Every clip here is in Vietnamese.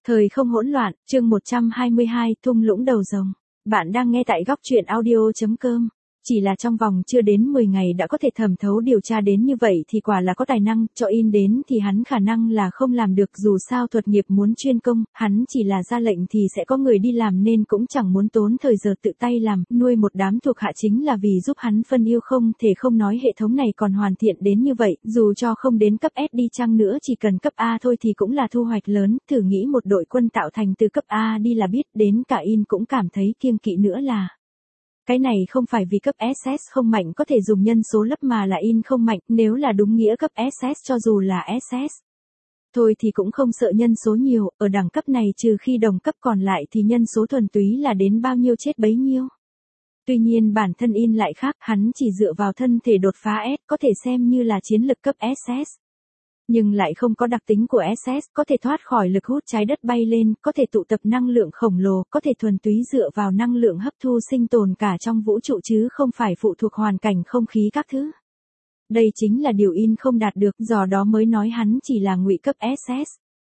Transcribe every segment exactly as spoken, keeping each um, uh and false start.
Thời không hỗn loạn, chương một trăm hai mươi hai, thung lũng đầu rồng. Bạn đang nghe tại góc truyện audio chấm com. Chỉ là trong vòng chưa đến mười ngày đã có thể thẩm thấu điều tra đến như vậy thì quả là có tài năng, cho in đến thì hắn khả năng là không làm được, dù sao thuật nghiệp muốn chuyên công, hắn chỉ là ra lệnh thì sẽ có người đi làm nên cũng chẳng muốn tốn thời giờ tự tay làm, nuôi một đám thuộc hạ chính là vì giúp hắn phân yêu, không thể không nói hệ thống này còn hoàn thiện đến như vậy, dù cho không đến cấp S đi chăng nữa chỉ cần cấp A thôi thì cũng là thu hoạch lớn, thử nghĩ một đội quân tạo thành từ cấp A đi là biết, đến cả in cũng cảm thấy kiêng kỵ nữa là. Cái này không phải vì cấp ét ét không mạnh có thể dùng nhân số lấp mà là in không mạnh, nếu là đúng nghĩa cấp ét ét cho dù là ét ét thôi thì cũng không sợ nhân số nhiều, ở đẳng cấp này trừ khi đồng cấp còn lại thì nhân số thuần túy là đến bao nhiêu chết bấy nhiêu. Tuy nhiên bản thân in lại khác, hắn chỉ dựa vào thân thể đột phá S, có thể xem như là chiến lực cấp ét ét. Nhưng lại không có đặc tính của ét ét, có thể thoát khỏi lực hút trái đất bay lên, có thể tụ tập năng lượng khổng lồ, có thể thuần túy dựa vào năng lượng hấp thu sinh tồn cả trong vũ trụ chứ không phải phụ thuộc hoàn cảnh không khí các thứ. Đây chính là điều in không đạt được, do đó mới nói hắn chỉ là ngụy cấp ét ét.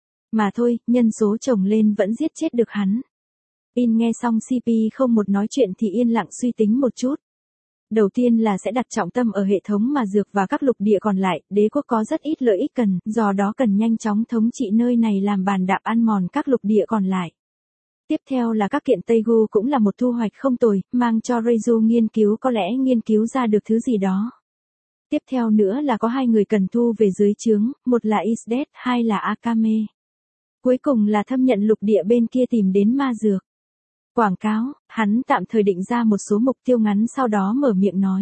Mà thôi, nhân số chồng lên vẫn giết chết được hắn. In nghe xong xê pê không một nói chuyện thì yên lặng suy tính một chút. Đầu tiên là sẽ đặt trọng tâm ở hệ thống mà dược và các lục địa còn lại, đế quốc có rất ít lợi ích cần, do đó cần nhanh chóng thống trị nơi này làm bàn đạp ăn mòn các lục địa còn lại. Tiếp theo là các kiện Teigu cũng là một thu hoạch không tồi, mang cho Reizu nghiên cứu, có lẽ nghiên cứu ra được thứ gì đó. Tiếp theo nữa là có hai người cần thu về dưới trướng, một là Isdet, hai là Akame. Cuối cùng là thâm nhận lục địa bên kia tìm đến ma dược. Quảng cáo, hắn tạm thời định ra một số mục tiêu ngắn sau đó mở miệng nói.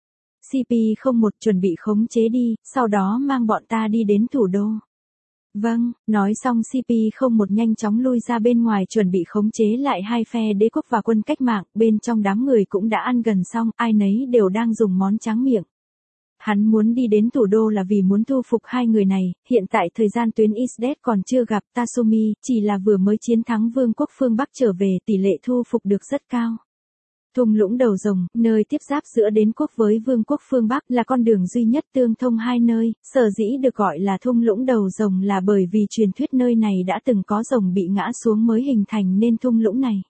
xê pê không một chuẩn bị khống chế đi, sau đó mang bọn ta đi đến thủ đô. Vâng, nói xong xê pê không một nhanh chóng lui ra bên ngoài chuẩn bị khống chế lại hai phe đế quốc và quân cách mạng, bên trong đám người cũng đã ăn gần xong, ai nấy đều đang dùng món tráng miệng. Hắn muốn đi đến thủ đô là vì muốn thu phục hai người này, hiện tại thời gian tuyến Isdet còn chưa gặp Tasumi, chỉ là vừa mới chiến thắng vương quốc phương Bắc trở về, tỷ lệ thu phục được rất cao. Thung lũng đầu rồng, nơi tiếp giáp giữa đế quốc với vương quốc phương Bắc là con đường duy nhất tương thông hai nơi, sở dĩ được gọi là thung lũng đầu rồng là bởi vì truyền thuyết nơi này đã từng có rồng bị ngã xuống mới hình thành nên thung lũng này.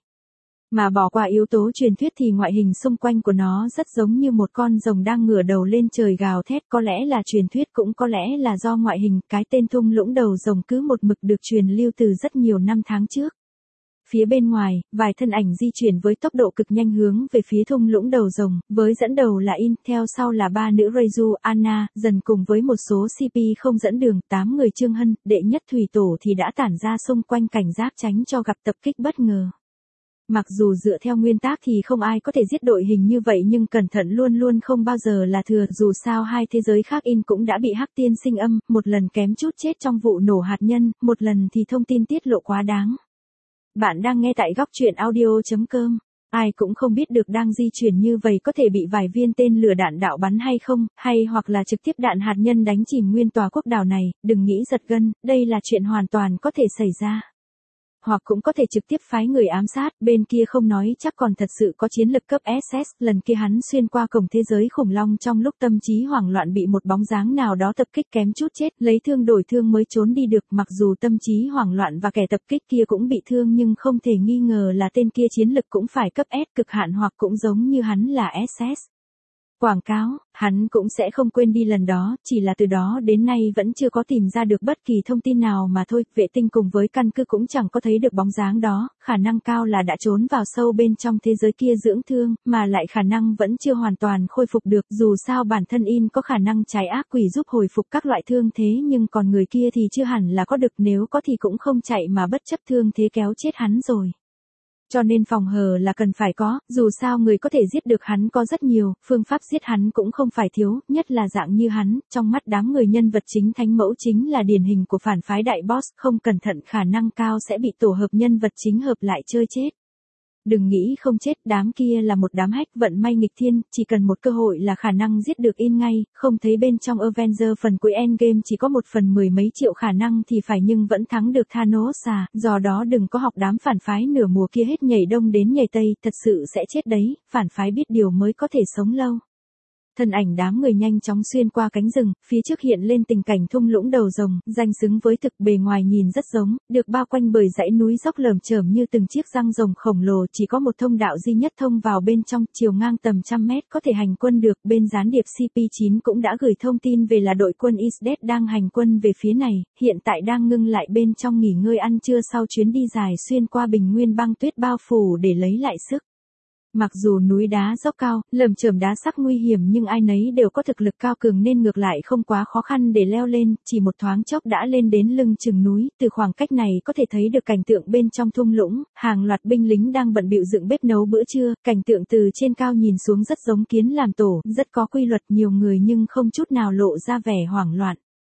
Mà bỏ qua yếu tố truyền thuyết thì ngoại hình xung quanh của nó rất giống như một con rồng đang ngửa đầu lên trời gào thét, có lẽ là truyền thuyết cũng có lẽ là do ngoại hình, cái tên thung lũng đầu rồng cứ một mực được truyền lưu từ rất nhiều năm tháng trước. Phía bên ngoài, vài thân ảnh di chuyển với tốc độ cực nhanh hướng về phía thung lũng đầu rồng, với dẫn đầu là In, theo sau là ba nữ Reizu, Anna, dần cùng với một số xê pê không dẫn đường, tám người Trương Hân, đệ nhất thủy tổ thì đã tản ra xung quanh cảnh giác tránh cho gặp tập kích bất ngờ. Mặc dù dựa theo nguyên tắc thì không ai có thể giết đội hình như vậy nhưng cẩn thận luôn luôn không bao giờ là thừa, dù sao hai thế giới khác In cũng đã bị Hắc Tiên Sinh âm, một lần kém chút chết trong vụ nổ hạt nhân, một lần thì thông tin tiết lộ quá đáng. Bạn đang nghe tại góc truyện audio chấm com. Ai cũng không biết được đang di chuyển như vậy có thể bị vài viên tên lửa đạn đạo bắn hay không, hay hoặc là trực tiếp đạn hạt nhân đánh chìm nguyên tòa quốc đảo này, đừng nghĩ giật gân, đây là chuyện hoàn toàn có thể xảy ra. Hoặc cũng có thể trực tiếp phái người ám sát, bên kia không nói chắc còn thật sự có chiến lực cấp ét ét, lần kia hắn xuyên qua cổng thế giới khủng long trong lúc tâm trí hoảng loạn bị một bóng dáng nào đó tập kích kém chút chết, lấy thương đổi thương mới trốn đi được, mặc dù tâm trí hoảng loạn và kẻ tập kích kia cũng bị thương nhưng không thể nghi ngờ là tên kia chiến lực cũng phải cấp S cực hạn hoặc cũng giống như hắn là ét ét. Quảng cáo, hắn cũng sẽ không quên đi lần đó, chỉ là từ đó đến nay vẫn chưa có tìm ra được bất kỳ thông tin nào mà thôi, vệ tinh cùng với căn cứ cũng chẳng có thấy được bóng dáng đó, khả năng cao là đã trốn vào sâu bên trong thế giới kia dưỡng thương, mà lại khả năng vẫn chưa hoàn toàn khôi phục được, dù sao bản thân In có khả năng trái ác quỷ giúp hồi phục các loại thương thế nhưng còn người kia thì chưa hẳn là có được, nếu có thì cũng không chạy mà bất chấp thương thế kéo chết hắn rồi. Cho nên phòng hờ là cần phải có, dù sao người có thể giết được hắn có rất nhiều, phương pháp giết hắn cũng không phải thiếu, nhất là dạng như hắn, trong mắt đám người nhân vật chính thánh mẫu chính là điển hình của phản phái đại boss, không cẩn thận khả năng cao sẽ bị tổ hợp nhân vật chính hợp lại chơi chết. Đừng nghĩ không chết, đám kia là một đám hách vận may nghịch thiên, chỉ cần một cơ hội là khả năng giết được In ngay, không thấy bên trong Avenger phần cuối Endgame chỉ có một phần mười mấy triệu khả năng thì phải nhưng vẫn thắng được Thanos à, do đó đừng có học đám phản phái nửa mùa kia hết nhảy đông đến nhảy tây, thật sự sẽ chết đấy, phản phái biết điều mới có thể sống lâu. thân ảnh đám người nhanh chóng xuyên qua cánh rừng, phía trước hiện lên tình cảnh thung lũng đầu rồng, danh xứng với thực, bề ngoài nhìn rất giống, được bao quanh bởi dãy núi dốc lởm chởm như từng chiếc răng rồng khổng lồ, chỉ có một thông đạo duy nhất thông vào bên trong, chiều ngang tầm trăm mét có thể hành quân được. Bên gián điệp C P chín cũng đã gửi thông tin về là đội quân Isdet đang hành quân về phía này, hiện tại đang ngưng lại bên trong nghỉ ngơi ăn trưa sau chuyến đi dài xuyên qua bình nguyên băng tuyết bao phủ để lấy lại sức. Mặc dù núi đá dốc cao, lởm chởm đá sắc nguy hiểm nhưng ai nấy đều có thực lực cao cường nên ngược lại không quá khó khăn để leo lên, chỉ một thoáng chốc đã lên đến lưng chừng núi, từ khoảng cách này có thể thấy được cảnh tượng bên trong thung lũng, hàng loạt binh lính đang bận bịu dựng bếp nấu bữa trưa, cảnh tượng từ trên cao nhìn xuống rất giống kiến làm tổ, rất có quy luật, nhiều người nhưng không chút nào lộ ra vẻ hoảng loạn.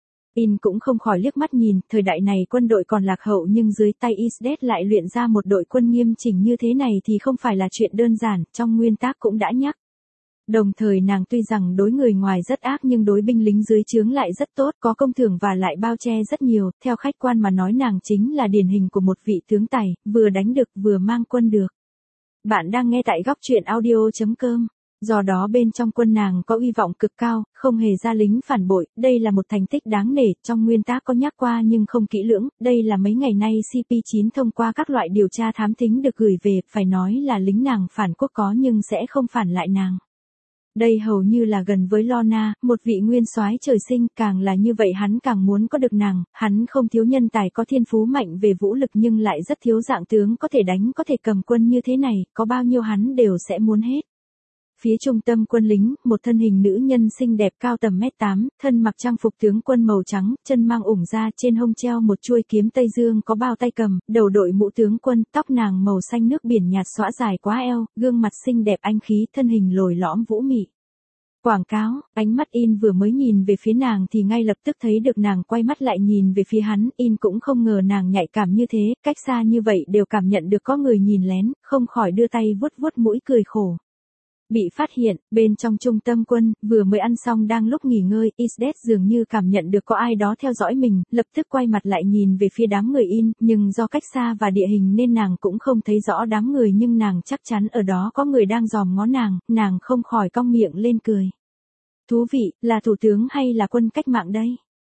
In cũng không khỏi liếc mắt nhìn, thời đại này quân đội còn lạc hậu nhưng dưới tay Isdet lại luyện ra một đội quân nghiêm chỉnh như thế này thì không phải là chuyện đơn giản, trong nguyên tác cũng đã nhắc. Đồng thời nàng tuy rằng đối người ngoài rất ác nhưng đối binh lính dưới trướng lại rất tốt, có công thưởng và lại bao che rất nhiều, theo khách quan mà nói nàng chính là điển hình của một vị tướng tài, vừa đánh được vừa mang quân được. Bạn đang nghe tại góc truyện audio chấm com. Do đó bên trong quân nàng có uy vọng cực cao, không hề ra lính phản bội, đây là một thành tích đáng nể, trong nguyên tác có nhắc qua nhưng không kỹ lưỡng, đây là mấy ngày nay C P chín thông qua các loại điều tra thám thính được gửi về, phải nói là lính nàng phản quốc có nhưng sẽ không phản lại nàng. Đây hầu như là gần với Lorna, một vị nguyên soái trời sinh, càng là như vậy hắn càng muốn có được nàng, hắn không thiếu nhân tài có thiên phú mạnh về vũ lực nhưng lại rất thiếu dạng tướng có thể đánh có thể cầm quân như thế này, có bao nhiêu hắn đều sẽ muốn hết. Phía trung tâm quân lính, một thân hình nữ nhân xinh đẹp cao tầm mét tám, thân mặc trang phục tướng quân màu trắng, chân mang ủng ra, trên hông treo một chuôi kiếm Tây Dương có bao tay cầm, đầu đội mũ tướng quân, tóc nàng màu xanh nước biển nhạt xõa dài quá eo, gương mặt xinh đẹp anh khí, thân hình lồi lõm vũ mị. Quảng cáo, ánh mắt In vừa mới nhìn về phía nàng thì ngay lập tức thấy được nàng quay mắt lại nhìn về phía hắn, In cũng không ngờ nàng nhạy cảm như thế, cách xa như vậy đều cảm nhận được có người nhìn lén, không khỏi đưa tay vuốt vuốt mũi cười khổ. Bị phát hiện, bên trong trung tâm quân, vừa mới ăn xong đang lúc nghỉ ngơi, Isdet dường như cảm nhận được có ai đó theo dõi mình, lập tức quay mặt lại nhìn về phía đám người In, nhưng do cách xa và địa hình nên nàng cũng không thấy rõ đám người nhưng nàng chắc chắn ở đó có người đang dòm ngó nàng, nàng không khỏi cong miệng lên cười. Thú vị, là thủ tướng hay là quân cách mạng đây?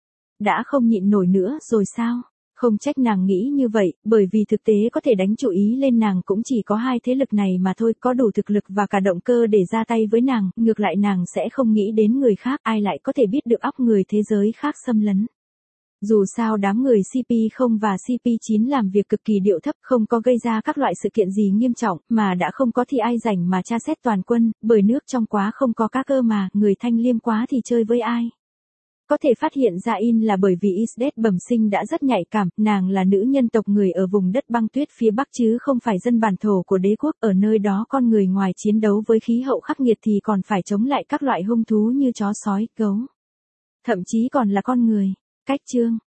Đã không nhịn nổi nữa rồi sao? Không trách nàng nghĩ như vậy, bởi vì thực tế có thể đánh chú ý lên nàng cũng chỉ có hai thế lực này mà thôi, có đủ thực lực và cả động cơ để ra tay với nàng, ngược lại nàng sẽ không nghĩ đến người khác, ai lại có thể biết được óc người thế giới khác xâm lấn. Dù sao đám người C P không và C P chín làm việc cực kỳ điệu thấp, không có gây ra các loại sự kiện gì nghiêm trọng, mà đã không có thì ai rảnh mà tra xét toàn quân, bởi nước trong quá không có cá cơ mà, người thanh liêm quá thì chơi với ai. Có thể phát hiện ra In là bởi vì Isdet bẩm sinh đã rất nhạy cảm, nàng là nữ nhân tộc người ở vùng đất băng tuyết phía Bắc chứ không phải dân bản thổ của đế quốc, ở nơi đó con người ngoài chiến đấu với khí hậu khắc nghiệt thì còn phải chống lại các loại hung thú như chó sói, gấu. Thậm chí còn là con người. Cách chương